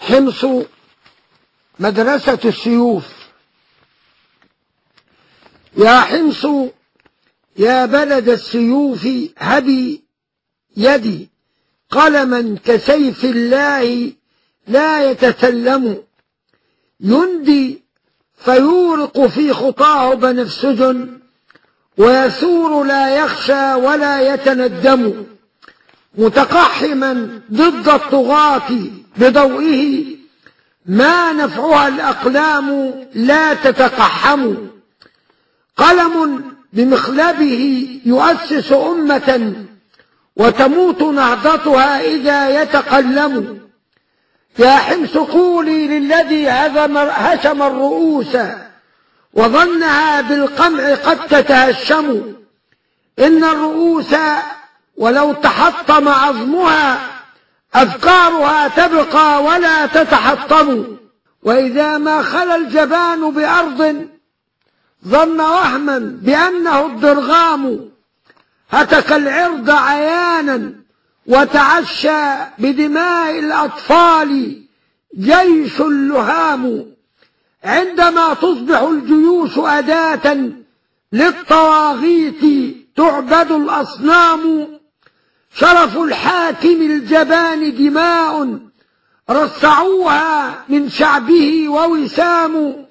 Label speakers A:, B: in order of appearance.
A: حمص مدرسة السيوف. يا حمص يا بلد السيوف هبي يدي قلما كسيف الله لا يتكلم، يندي فيورق في خطاه بنفسج، ويسور لا يخشى ولا يتندم، متقحما ضد الطغاة بضوئه، ما نفعها الأقلام لا تتقحم، قلم بمخلبه يؤسس أمة، وتموت نهضتها إذا يتقلم. يا حمص قولي للذي هشم الرؤوس وظنها بالقمع قد تتهشم، إن الرؤوس ولو تحطم عظمها أفكارها تبقى ولا تتحطم، وإذا ما خلا الجبان بأرض ظن وهما بأنه الضرغام، هتك العرض عيانا وتعشى بدماء الأطفال جيش اللهام، عندما تصبح الجيوش أداة للطواغيت تعبد الأصنام، شرف الحاكم الجبان دماء رصعوها من شعبه ووسام،